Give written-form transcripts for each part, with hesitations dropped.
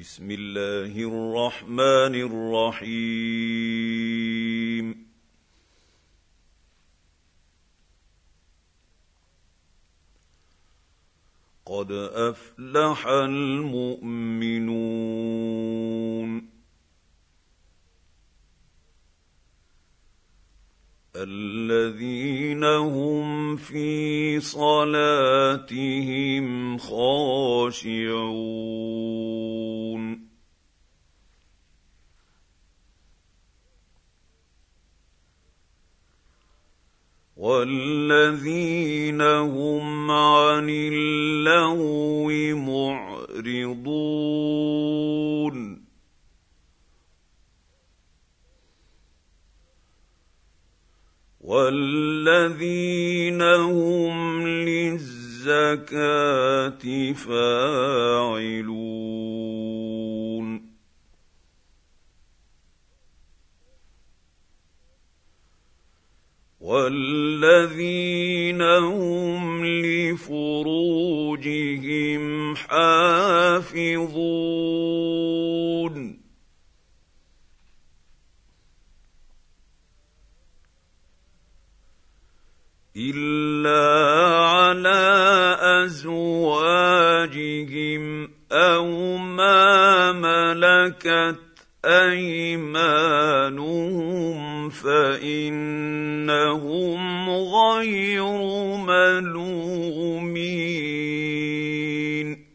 بسم الله الرحمن الرحيم قد أفلح المؤمنون الذين هم في صلاتهم خاشعون والذين هم عن اللغو معرضون والذين هم للزكاة فاعلون والذين هم لفروجهم حافظون إلا على أزواجهم أو ما ملكت أيمانهم فإنهم غير ملومين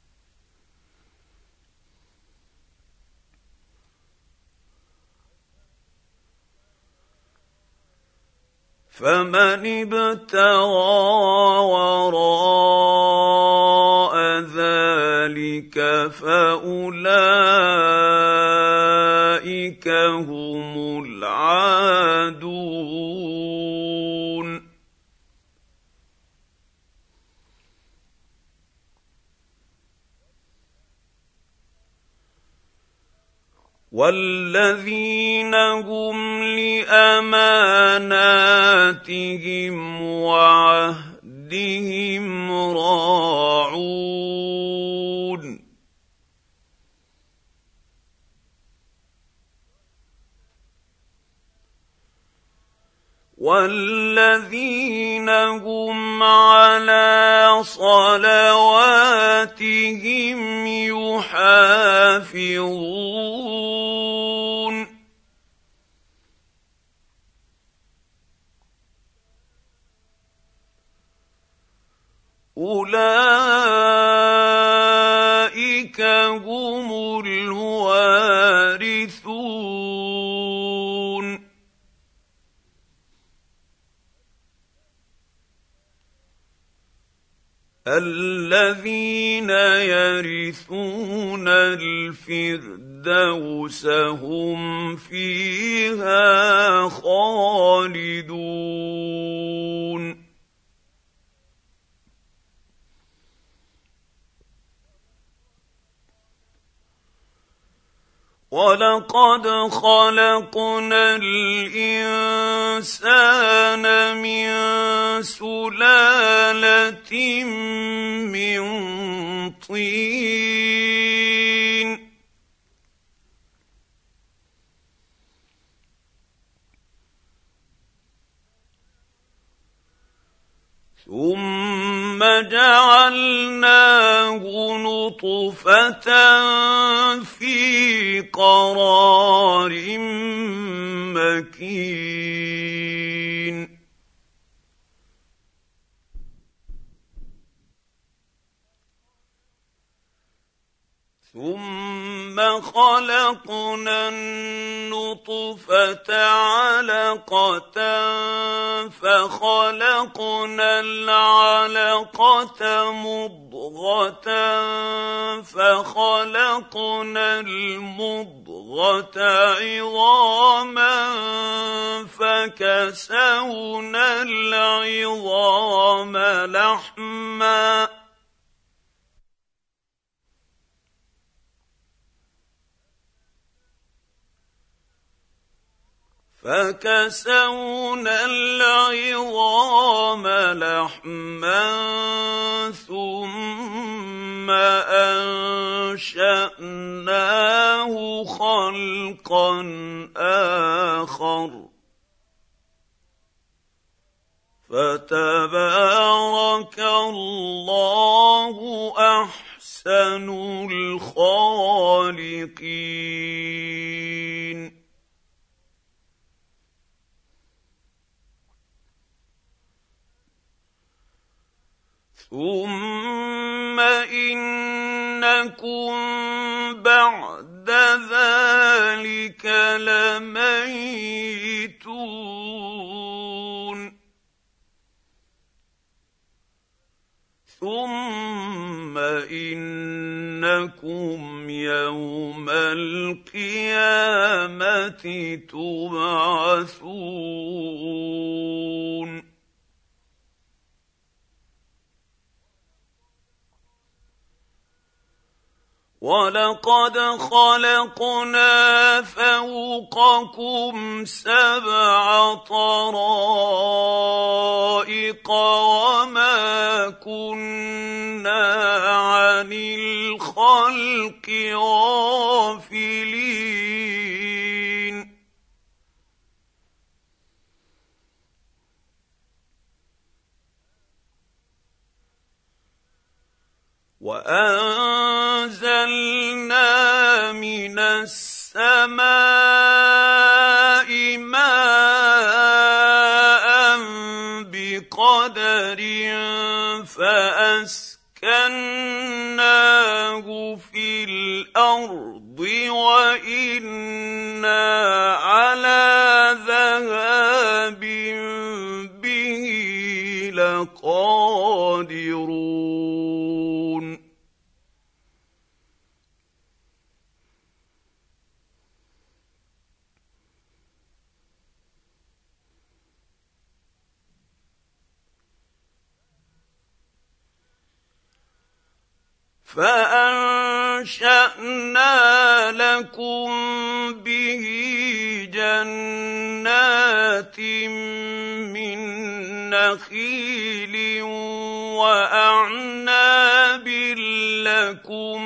فمن ابتغى وراء ذلك فأولئك هم العادون والذين هم لأماناتهم وعهدهم راعون والذين هم على صلواتهم يحافظون أولئك هم الوارثون الذين يرثون الفردوس هم فيها خالدون وَلَقَدْ خَلَقْنَا الْإِنسَانَ مِنْ سُلَالَةٍ مِنْ طِينٍ ثُمَّ جَعَلْنَاهُ نُطْفَةً فِي قَرَارٍ مَّكِينٍ ثُمَّ خَلَقْنَا النُّطْفَةَ عَلَقَةً فَخَلَقْنَا الْعَلَقَةَ مُضْغَةً فَخَلَقْنَا الْمُضْغَةَ عِظَامًا فَكَسَوْنَا الْعِظَامَ لَحْمًا ثُمَّ فانشاناه خلقا اخر فتبارك الله احسن الخالقين. ثم انكم بعد ذلك لميتون ثم انكم يوم القيامه تبعثون. ولقد خلقنا فوقكم 7 طرائق وما كنا عن الخلق غافلين. وأنزلنا من السماء ماء بقدر فأسكناه في الأرض وإنا على ذهاب به لقادرون. فأنشأنا لكم به جنات من نخيل وأعناب لكم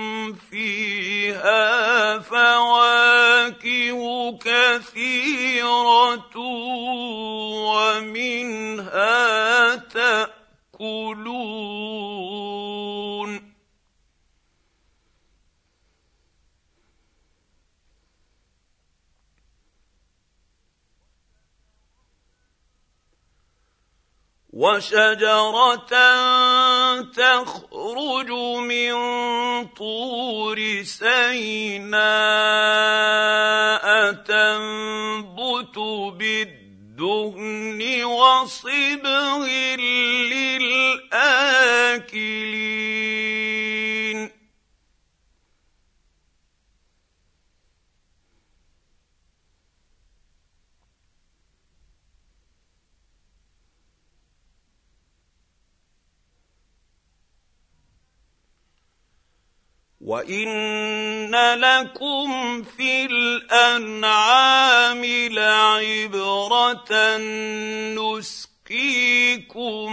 فيها فواكه كثيرة ومنها تأكلون. وشجرة تخرج من طور سيناء تنبت بالدهن وصبغ للآكلين. وَإِنَّ لَكُمْ فِي الْأَنْعَامِ لَعِبْرَةً نُسْقِيكُم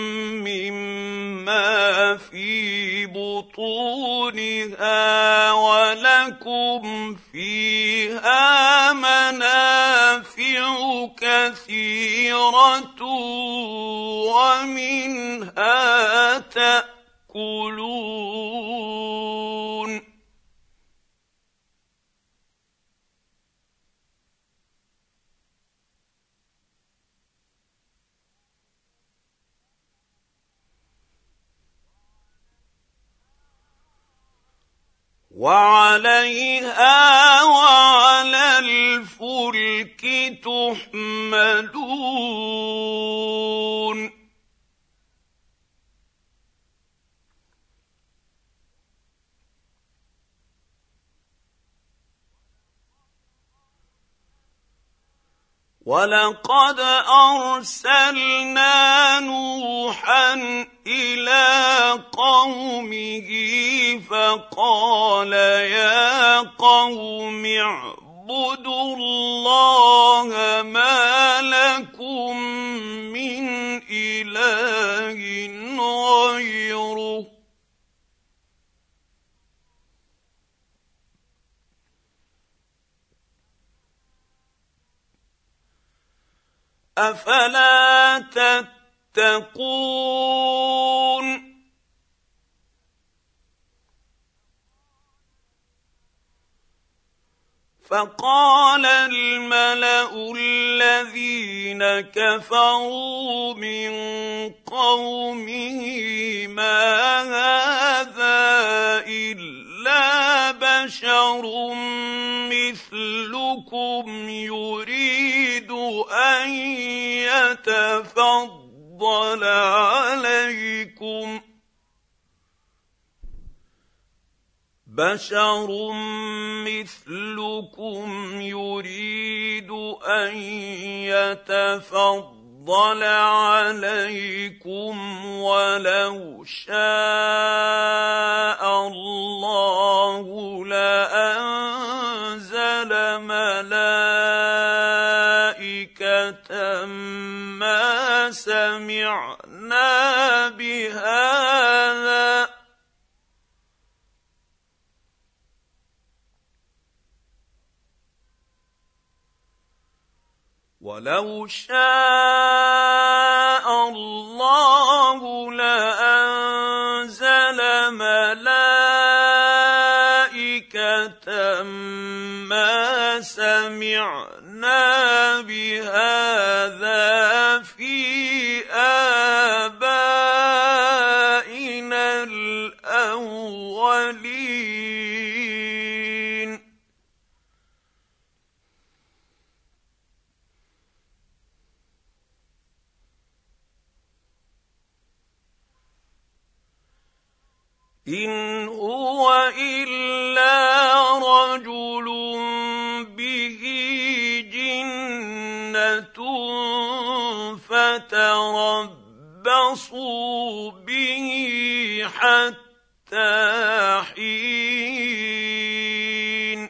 مِّمَّا فِي بُطُونِهَا وَلَكُمْ فِيهَا مَنَافِعُ كَثِيرَةٌ وَمِنْهَا تَأْكُلُونَ. وَعَلَيْهَا وَعَلَى الْفُلْكِ تُحْمَلُونَ. وَلَقَدْ أَرْسَلْنَا نُوحًا إِلَىٰ قَوْمِهِ فَقَالَ يَا قَوْمِ اعْبُدُوا اللَّهَ مَا لَكُم مِّنْ إِلَٰهٍ غَيْرُهُ أفلا تتقون فقال الملأ الذين كفروا من قومه ما هذا إلا بشر مثلكم يريد أن يتفضل عليكم بشر مثلكم يريد أن يتفضل عليكم ولو شاء الله لأنزل ملائكة ما سمعنا بهذا ولو شاء الله لأنزل ملائكة ما سمعنا بهذا في آبائنا الأولين إن هو إلا رجل به جنة فتربصوا به حتى حين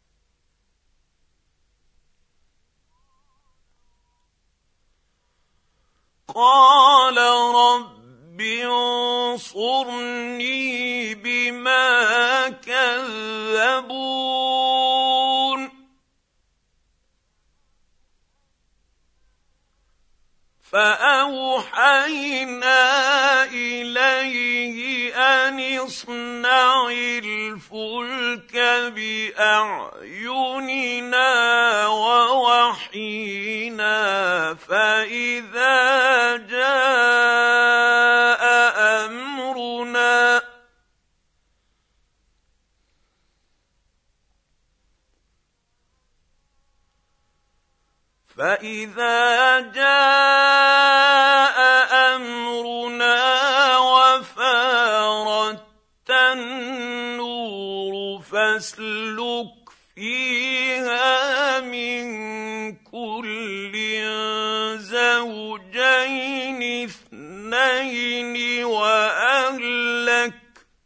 قال رب انصرني بما كذبون فأوحينا إليه أن اصنع الفلك بأعيننا ووحينا فإذا جاء أمرنا وفارت النور فاسلك فيها من كل زوجين اثنين وأهلك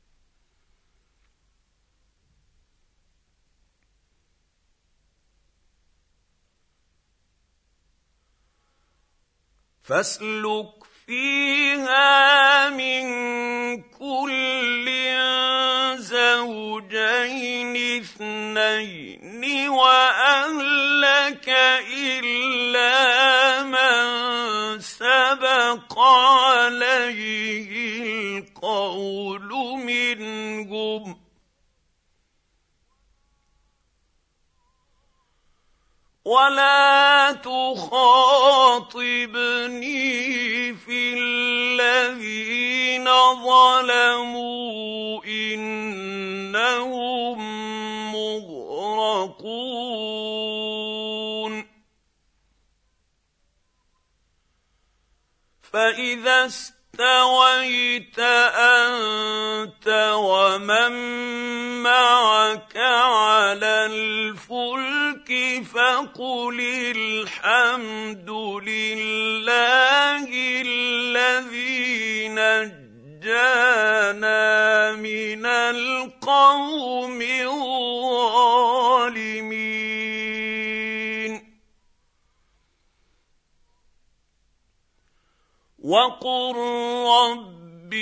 فاسلك فيها من كل زوجين اثنين وأهلك إلا من سبق عليه القول منهم ولا تخاطبني في الذين ظلموا إنهم مغرقون فإذا استويت أنت ومن معك على الفلك فقل الحمد لله الذي نجانا من القوم الظالمين وقل رب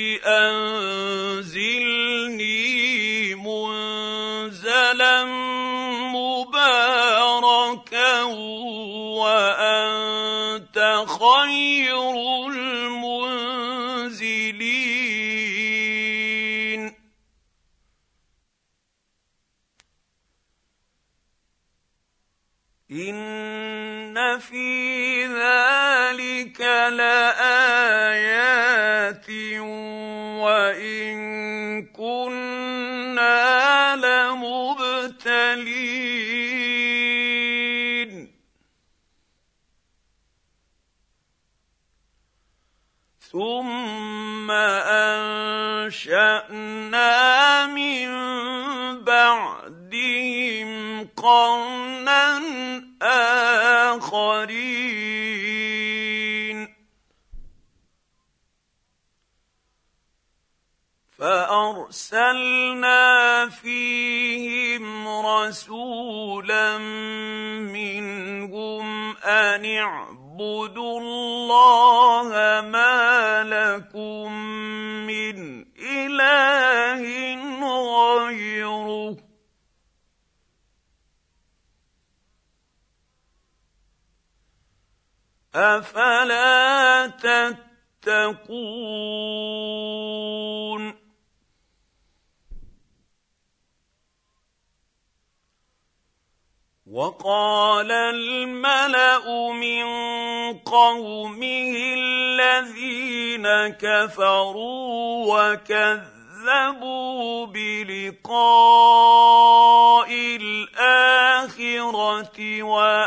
أنزلني منزلا مباركا وأنت إن في ذلك لآيات وإن كنا لمبتلين ثم أنشأنا من بعدهم قرنا آخرين فأرسلنا فيهم رسولا منهم أن اعبدوا الله ما لكم من إله غيره أفلا تتقون وقال الملأ من قومه الذين كفروا وكذبوا بلقاء الآخرة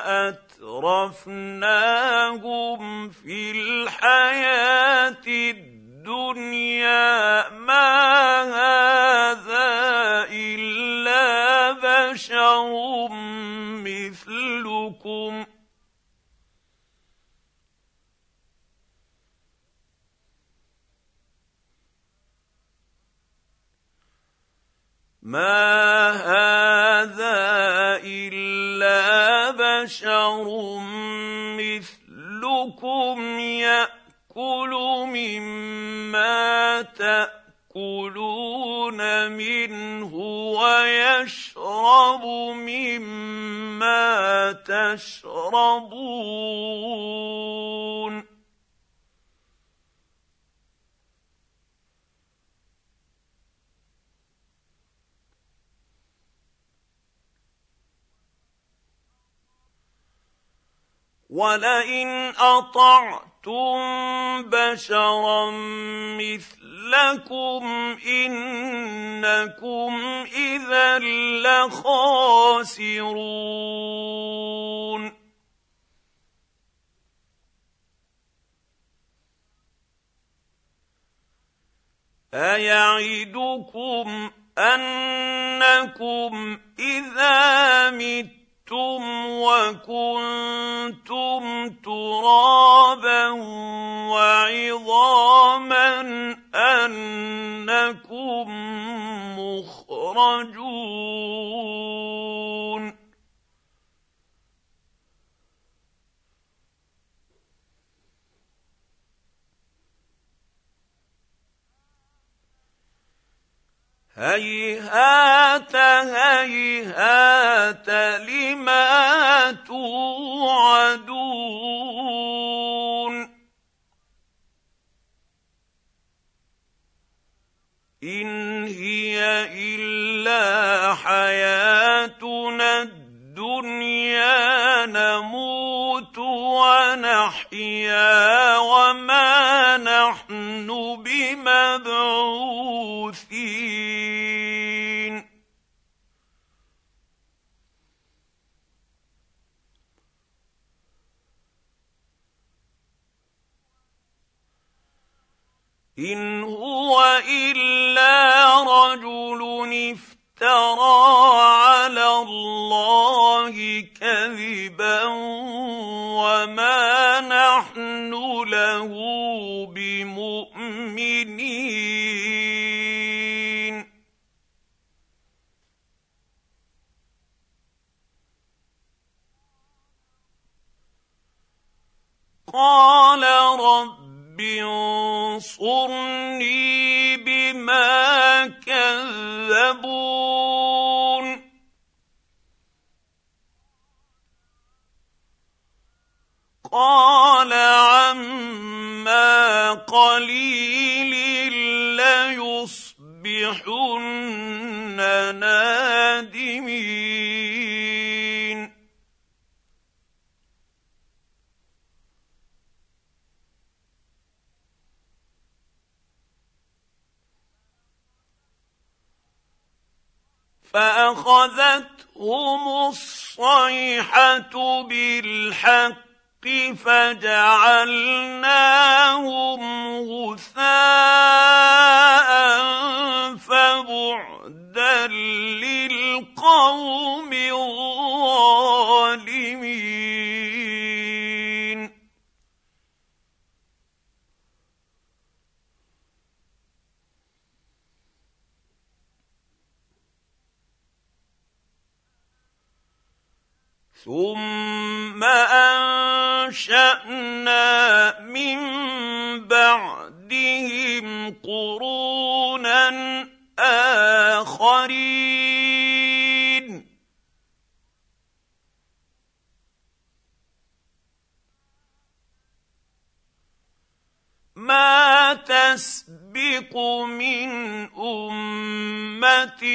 وأترفناهم في الحياة الدنيا ما هذا إلا بشر مثلكم ما هذا إلا بشر مثلكم يأكل مما تأكلون منه ويشرب مما تشربون ولئن أطعتم بشرا مثلكم إنكم إذا لخاسرون أيعدكم أنكم إذا متم وكنتم ترابا وعظاما أنكم مخرجون هيهات هيهات لما توعدون إن هي إلا حياتنا الدنيا نموت ونحيا وما نحن بمبعوثين إن هو إلا رجل افترى على الله كذبا وما نحن له بمؤمنين قال رب انصرني بما كذبون قال عما قليل ليصبحن نادمين فأخذتهم الصيحة بالحق فجعلناهم غثاء فبعدا للقوم الظالمين. ثم أنشأنا من بعدهم قرونا آخرين ما تسبق من أمة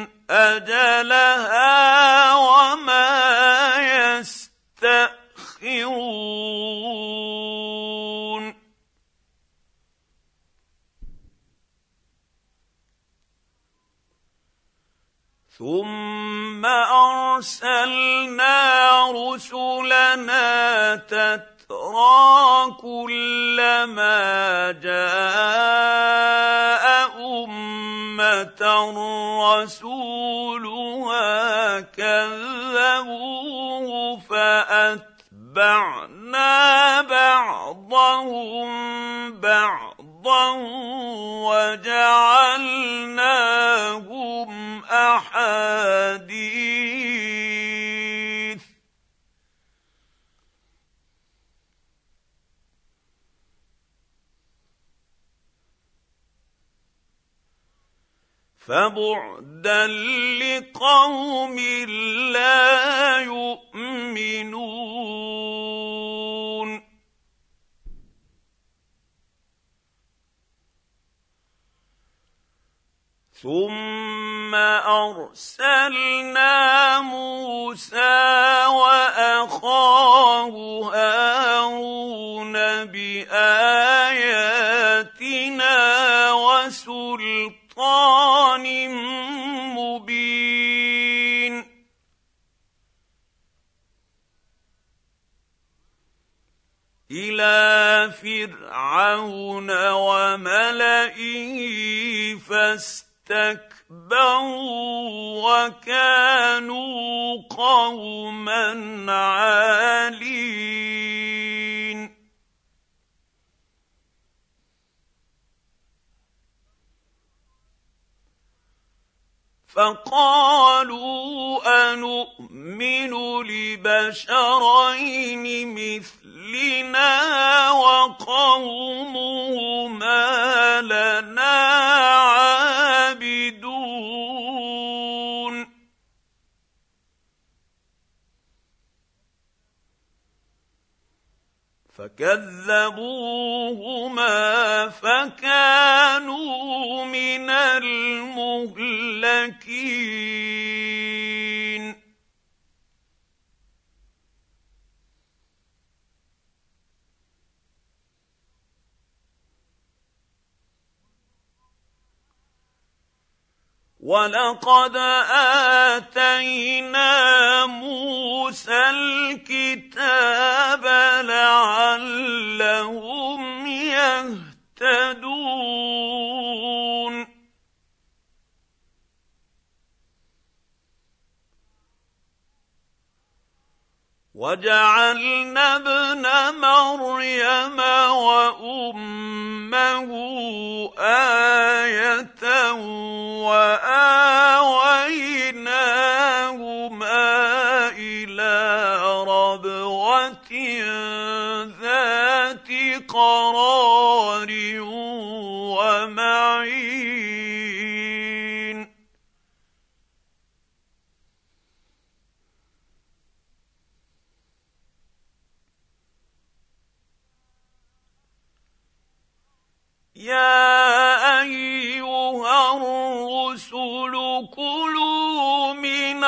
أجلها وما يستأخرون ثم أرسلنا رسلنا تترى كلما جاء أمة رسولها كذبوه فأتبعنا بعضهم بعضا وجعلناهم أحاديث فبعدا لقوم لا يؤمنون ثم أرسلنا موسى وأخاه هارون بآياتنا وسلطان مبين إلى فرعون وملئه فاستكبروا وكانوا قوما عالين فقالوا أنؤمن لبشرين مثلنا وقومهما لنا عابدون فكذبوهما فكانوا من المهلكين ولقد آتينا موسى الكتاب لعلهم يهتدون وجعلنا ابن مريم وأمه آية وآويناهما إلى ربوة ذات قرار ومعين يا أيها الرسل كلوا من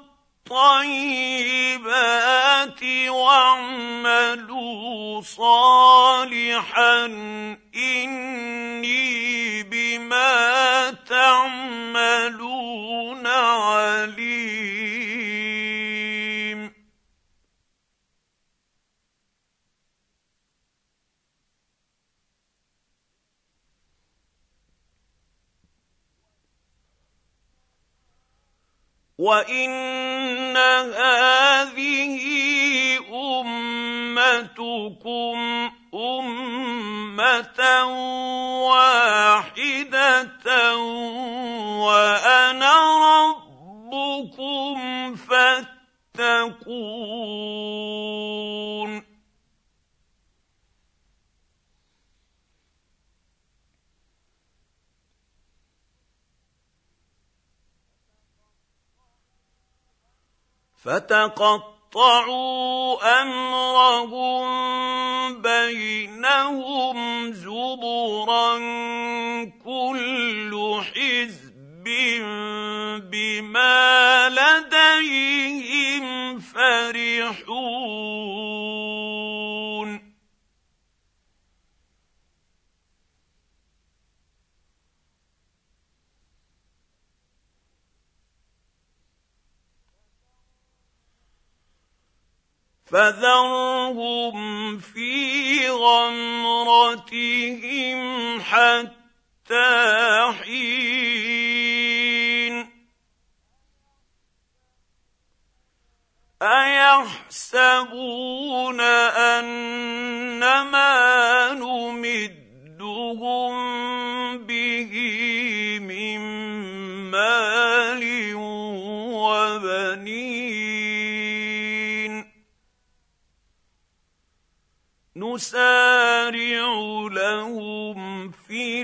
الطيبات واعملوا صالحا إني بما تعملون عليم وان هذه امتكم امه واحده وانا ربكم فاتقون فتقطعوا امرهم بينهم زبرا كل حزب بما لديهم فرحون فذرهم في غمرتهم حتى حين أيحسبون أنما نمدهم به من مال وبنين نسارع لهم في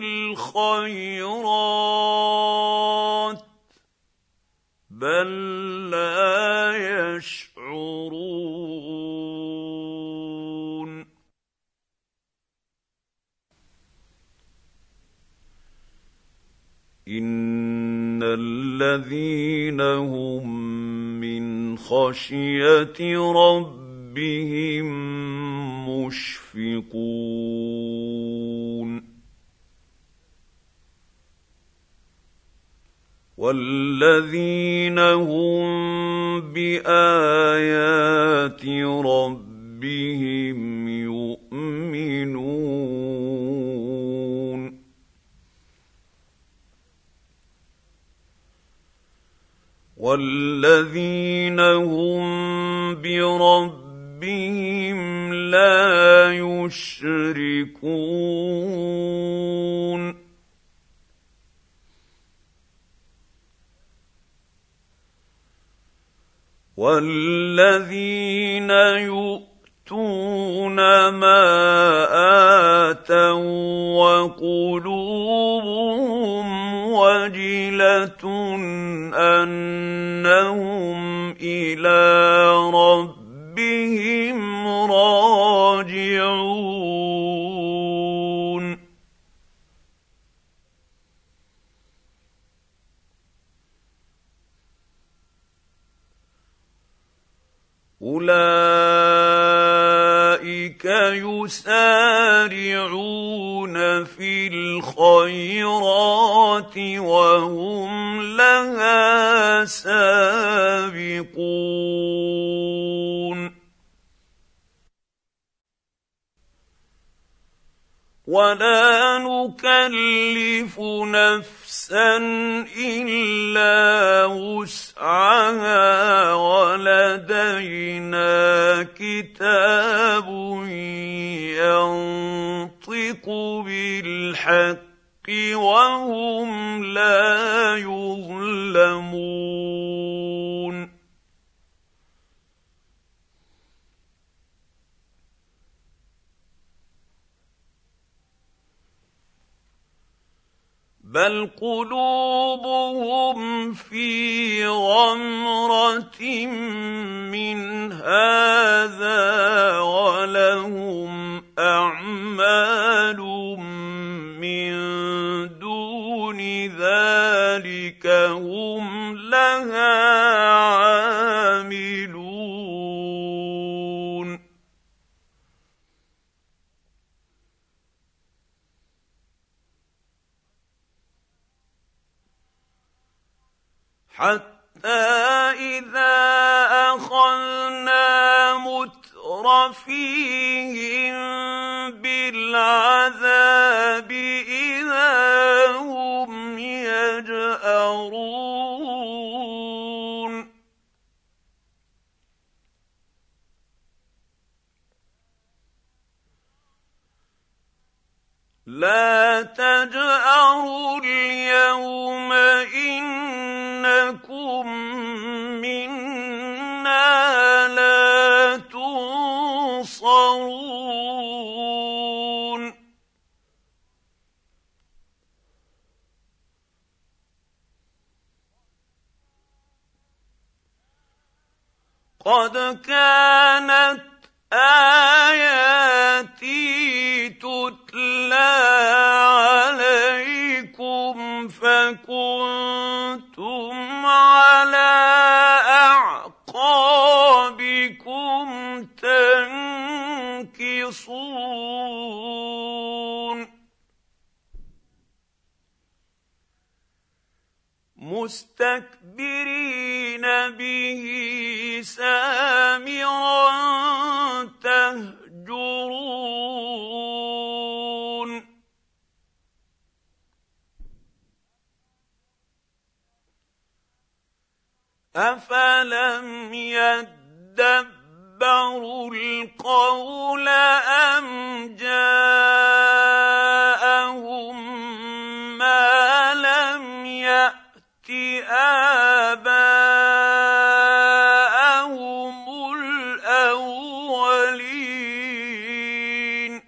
الخيرات بل لا يشعرون إن الذين هم من خشية ربهم مشفقون والذين هم بآيات ربهم يؤمنون والذين هم بربهم لا يشركون والذين يؤتون ما آتوا وقلوبهم وجلة أنهم إلى ربهم راجعون أولئك يسارعون في الخيرات وهم لها سابقون ولا نكلف نفسا إلا وسعها ولدينا كتاب ينطق بالحق وهم لا يظلمون بل قلوبهم في غمرة من هذا ولهم أعمال من دون ذلك هم لها عاملون حتى إذا أخذنا مترفيهم بالعذاب إذا هم يجأرون لا تجأروا اليوم إنكم منا لا تنصرون قد كانت آياتي تتلى عليكم فكنتم على أعقابكم تنكصون مستكبرين به سامرا تهجرون أفلم يدبروا القول أم جاءهم ما لم يأت آباءهم الأولين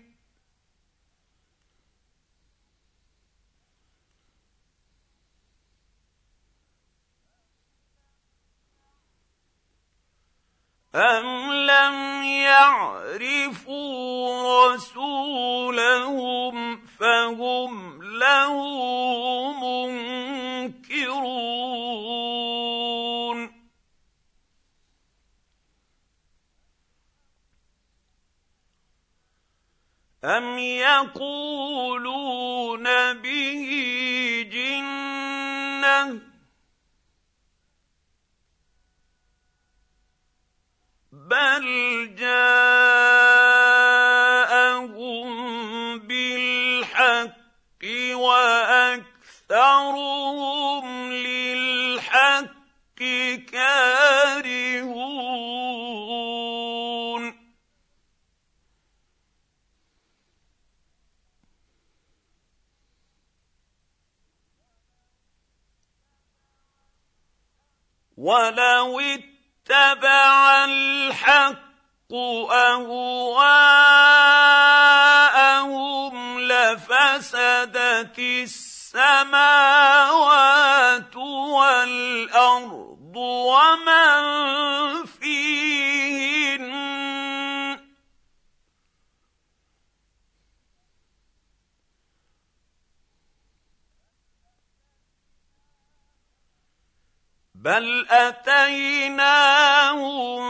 أم لم يعرفوا رسولهم فهم له منكرون أم يقولون به جنة بل جاءهم بالحق وأكثرهم للحق كارهون ولو اتبع الحق أهواءهم لفسدت السماوات والأرض ومن فيهن بل أتيناهم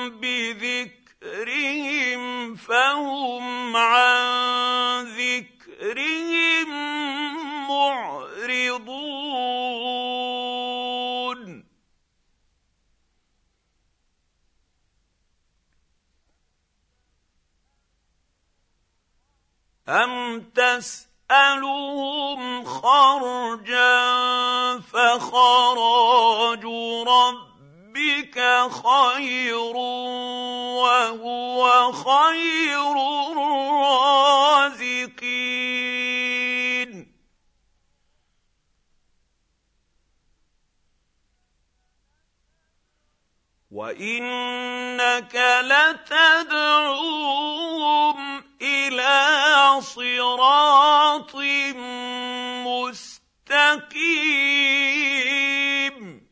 بذكرهم فهم عن ذكرهم معرضون أم تسألهم خرجا فخراج ربك خير وهو خير الرازقين وإنك لتدعوهم إلى صراط مستقيم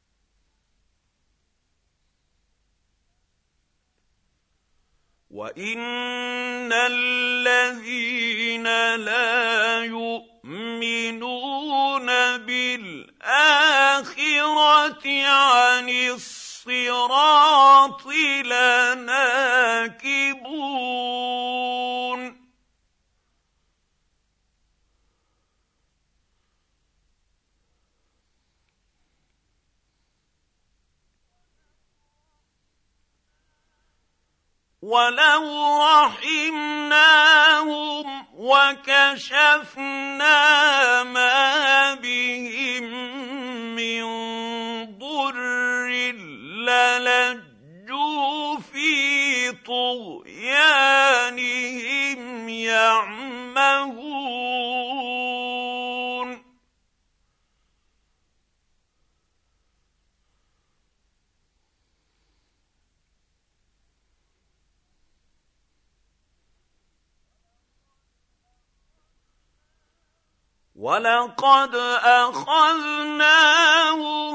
وإن الذين لا يؤمنون بالآخرة عن الصراط لناكبون ولو رحمناهم وكشفنا ما بهم من ضر للجوا في طغيانهم يعمهون وَلَقَدْ أَخَذْنَاهُم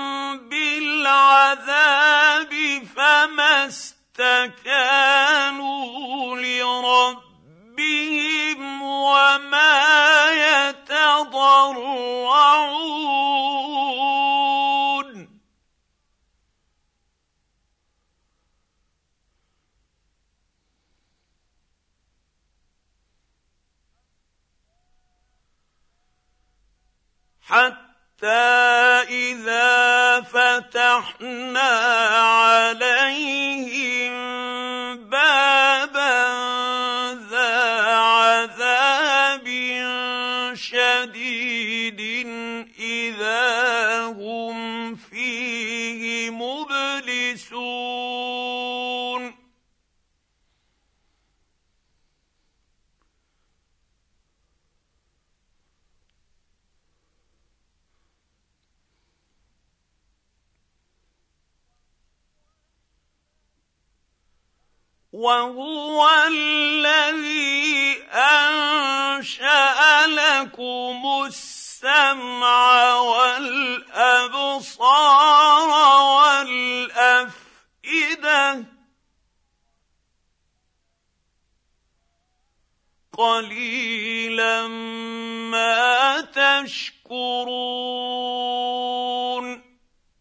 بِالْعَذَابِ فَمَا اسْتَكَانُوا لِرَبِّهِمْ وَمَا يَتَضَرَّعُونَ حَتَّى إِذَا فَتَحْنَا عَلَيْهِم بَابًا ذَا عَذَابٍ شَدِيدٍ إِذَا هُمْ فِيهِ مُبْلِسُونَ وَهُوَ الَّذِي أَنشَأَ لَكُمُ السَّمْعَ وَالْأَبْصَارَ وَالْأَفْئِدَةَ ۚ قَلِيلًا مَّا تَشْكُرُونَ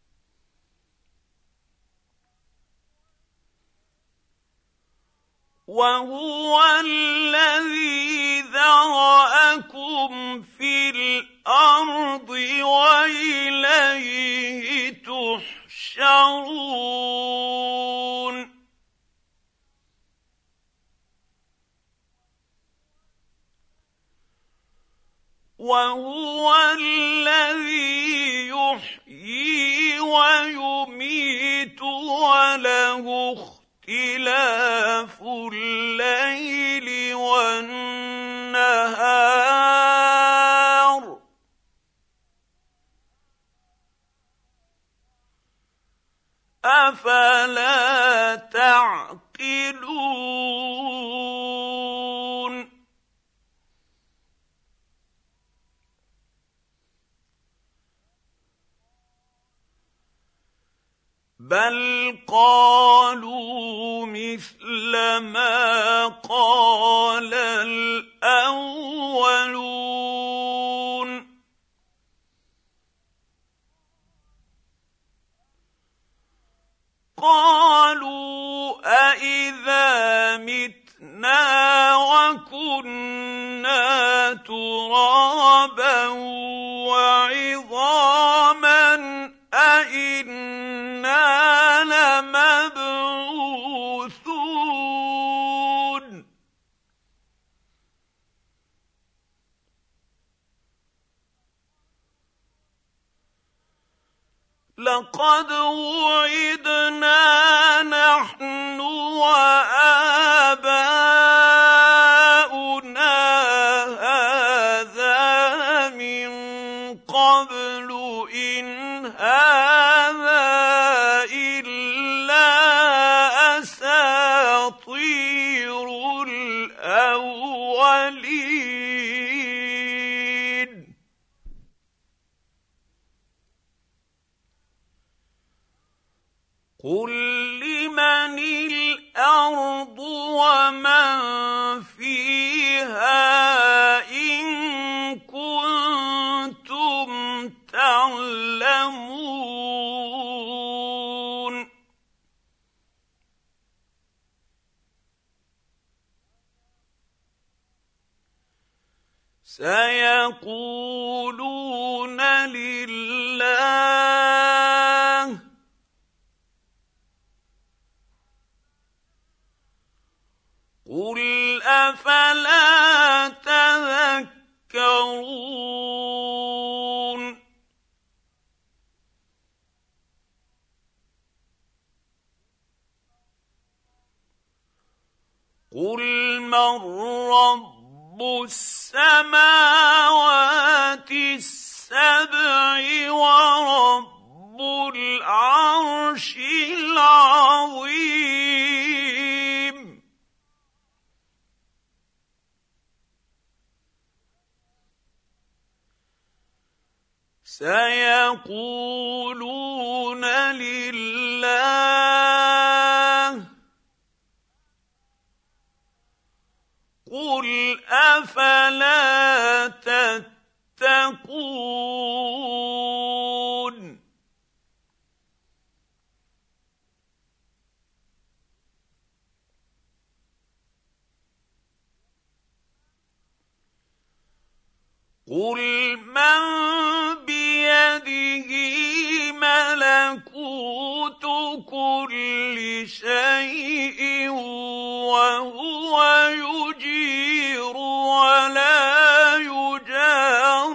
وَهُوَ الَّذِي ذَرَأَكُمْ فِي الْأَرْضِ وَإِلَيْهِ تُحْشَرُونَ وَهُوَ الَّذِي يُحْيِي وَيُمِيتُ وَلَهُ اخْتِلَافُ اللَّيْلِ وَالنَّهَارِ ۚ أَفَلَا تَعْقِلُونَ بَلْ قَالُوا مِثْلَ مَا قَالَ الْأَوَّلُونَ قَالُوا أَإِذَا مِتْنَا وَكُنَّا تُرَابًا وَعِظَامًا أَإِنَّا لَمَبْعُوثُونَ لَقَدْ وُعِدْنَا نَحْنُ وَآبَاؤُنَا هَٰذَا مِن قَبْلُ إِنْ هَٰذَا إِلَّا أَسَاطِيرُ الْأَوَّلِينَ قُل لِّمَنِ الْأَرْضُ وَمَن فِيهَا إِن كُنتُمْ تَعْلَمُونَ سَيَقُولُونَ لِلَّهِ قُلْ أَفَلَا تَذَكَّرُونَ قُلْ مَن رَّبُّ السَّمَاوَاتِ السَّبْعِ وَرَبُّ الْعَرْشِ الْعَظِيمِ سيقولون لله قل أفلا تتقون قل من بيده ملكوت كل شيء وهو يجير ولا يجار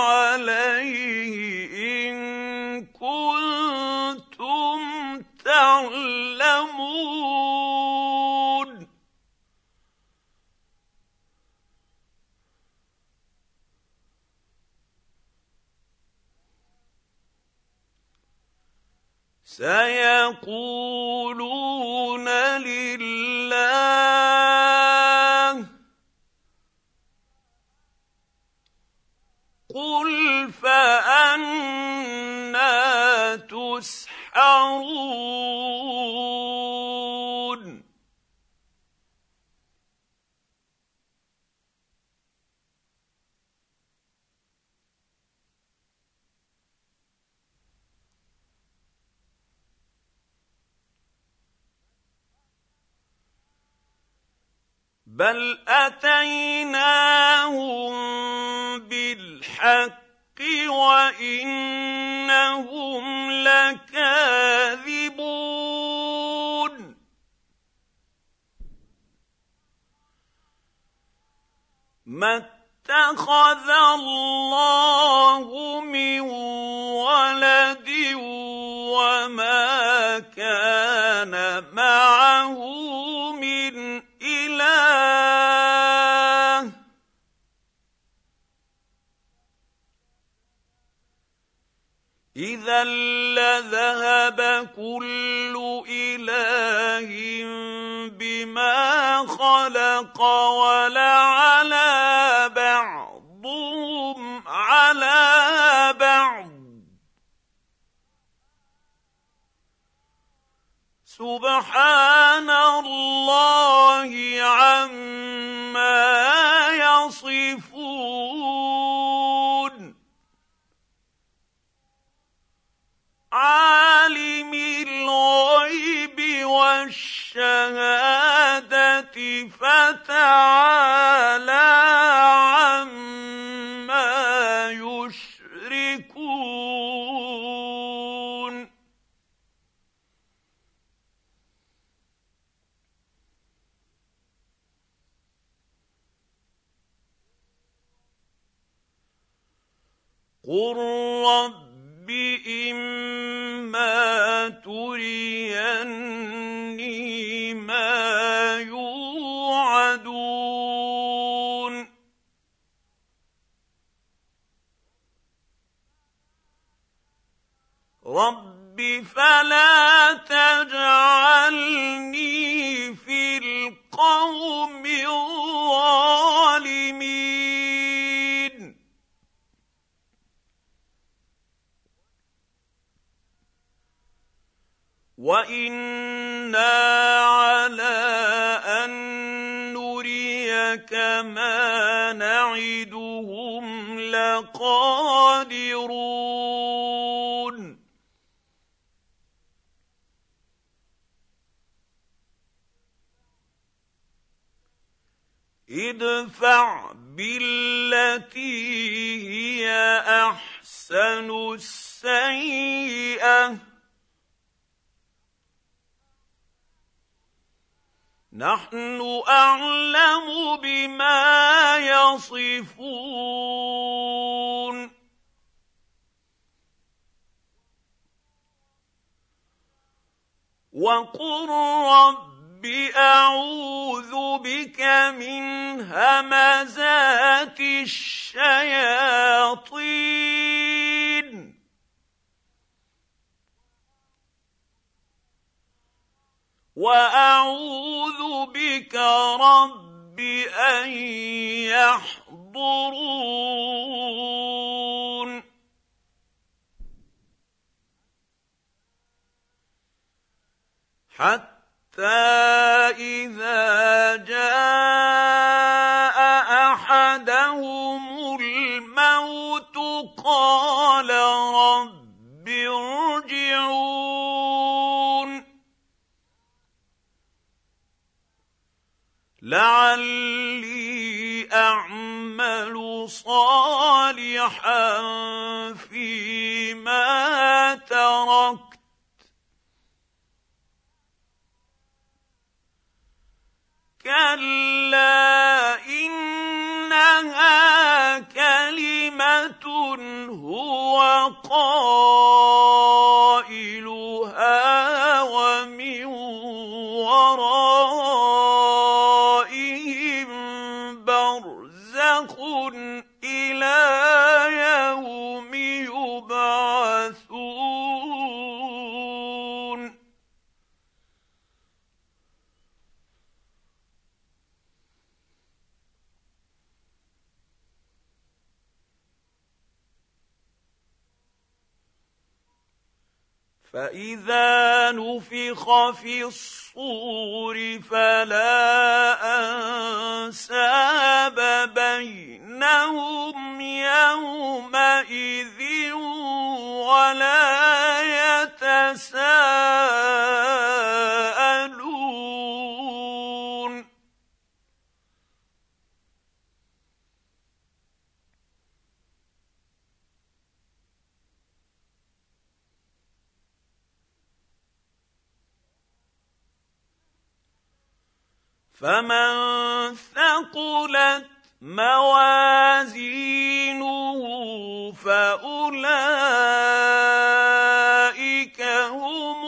عليه إن كنتم تعلمون سيقولون لله قل فأنى تسحرون بل أتيناهم بالحق وإنهم لكاذبون ما اتخذ الله من ولد وما كان معه من إله إذا لذهب كل إله بما خلق ولعلى بعضهم على بعض سبحان الله عما يصفون عالم الغيب والشهادة فتعالى عما يشركون قل رب إما تريني ما يوعدون رب فلا تجعلني في القوم الظالمين وإنا على أن نريك ما نعدهم لقادرون ادفع بالتي هي أحسن السيئة نحن أعلم بما يصفون وقل رب أعوذ بك من همزات الشياطين وأعوذ بك رب أن يحضرون حتى إذا جاء أحدهم الموت قال رب ارجعون لعلي أعمل صالحا فيما تركت كلا إنها كلمة هو قائلها ومن ورائهم برزخ إلى يوم يبعثون فإذا نفخ في الصور فلا أنساب بينهم يومئذ ولا يتساءلون فمن ثقلت موازينه فأولئك هم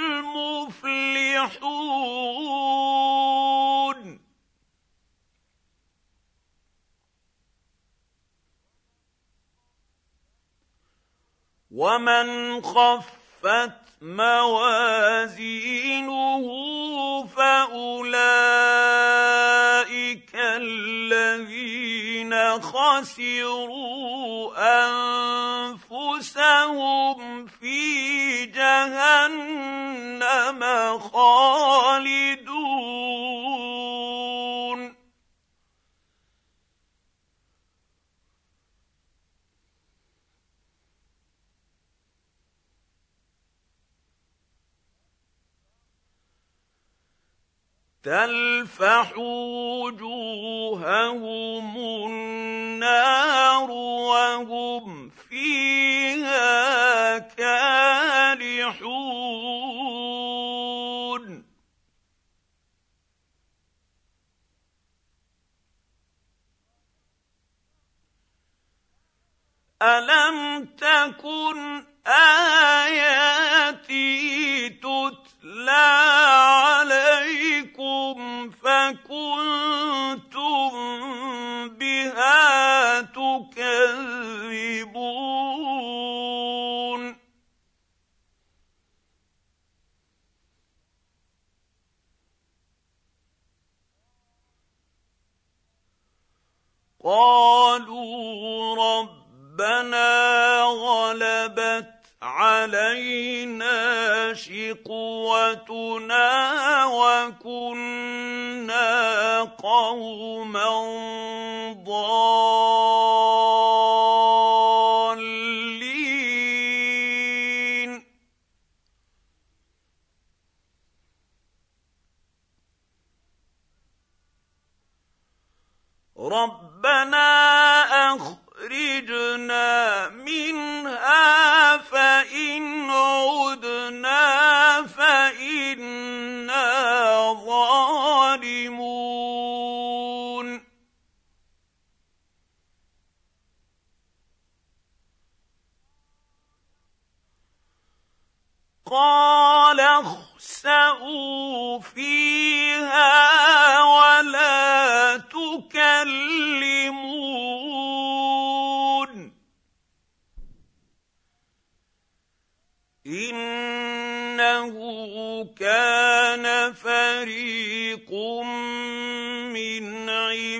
المفلحون ومن خفت موازينه فأولئك الذين خسروا أنفسهم في جهنم خالدون تلفح وجوههم النار وهم فيها كالحون ألم تكن آياتي تتلى عليكم فكنتم بها تكذبون قالوا ربنا غلبت علينا شقوتنا وكنا قوما ضالين ربنا أخرجنا منها فإن عدنا فإنا ظالمون قال اخسئوا فيها ولا تكلمون إنه كان فريق من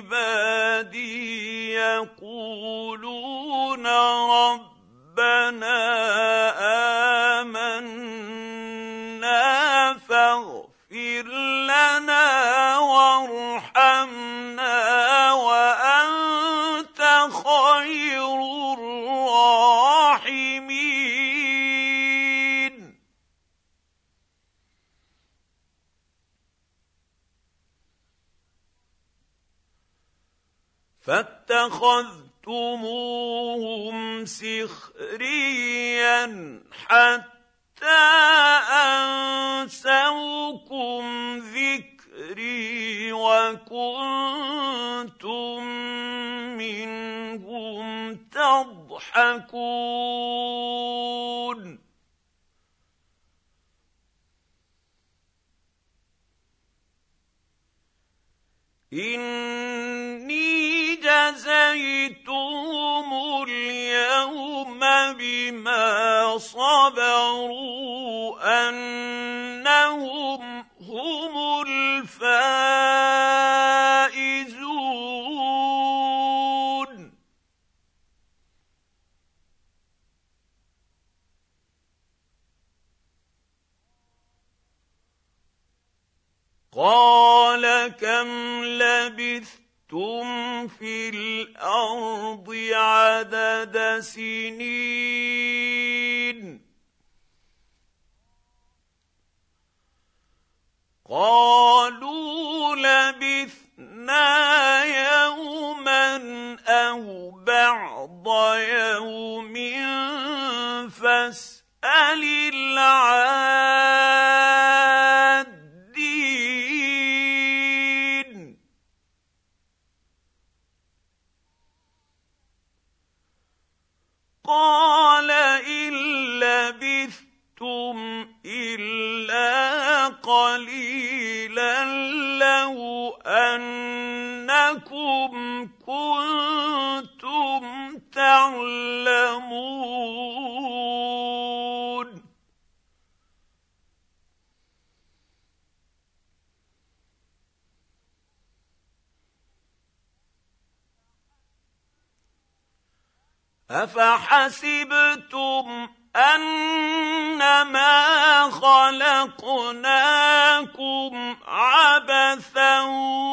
عبادي يقولون ربنا آمنا فاغفر فاغفر لنا وارحمنا وأنت خير الراحمين. فاتخذتموهم سخريا حتى أنسوكم ذكري وكنتم منهم تضحكون. إني جزيتهم اليوم بما صبروا أنهم هم الفائزون. قال كم لبثتم في الأرض عدد سنين؟ قالوا لبثنا يوما أو بعض يوم فاسأل العادين. قال إن لبثتم إلا قليلا لو أنكم كنتم تعلمون. أفحسبتم أنما خلقناكم عبثا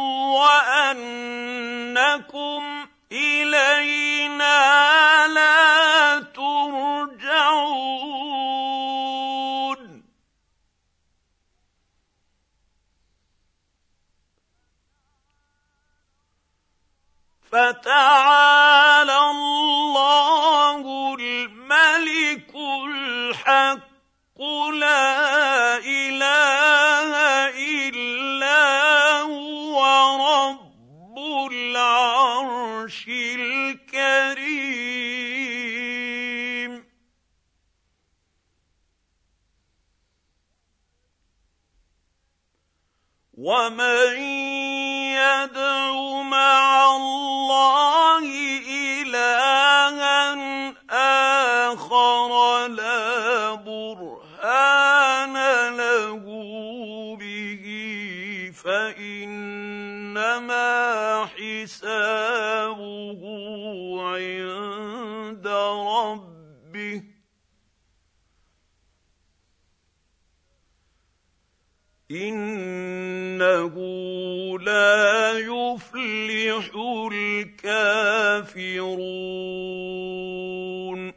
وأنكم إلينا لا ترجعون؟ فتعالى الله الملك الحق لا إله إلا هو رب العرش الكريم. ومن يدع مع الله إلها آخر لا برهان له به فإنما حسابه عند ربه إنه لا يفلح الكافرون.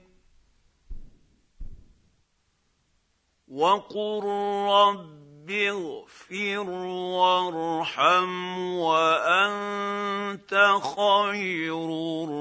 وقل رب اغفر وارحم وأنت خير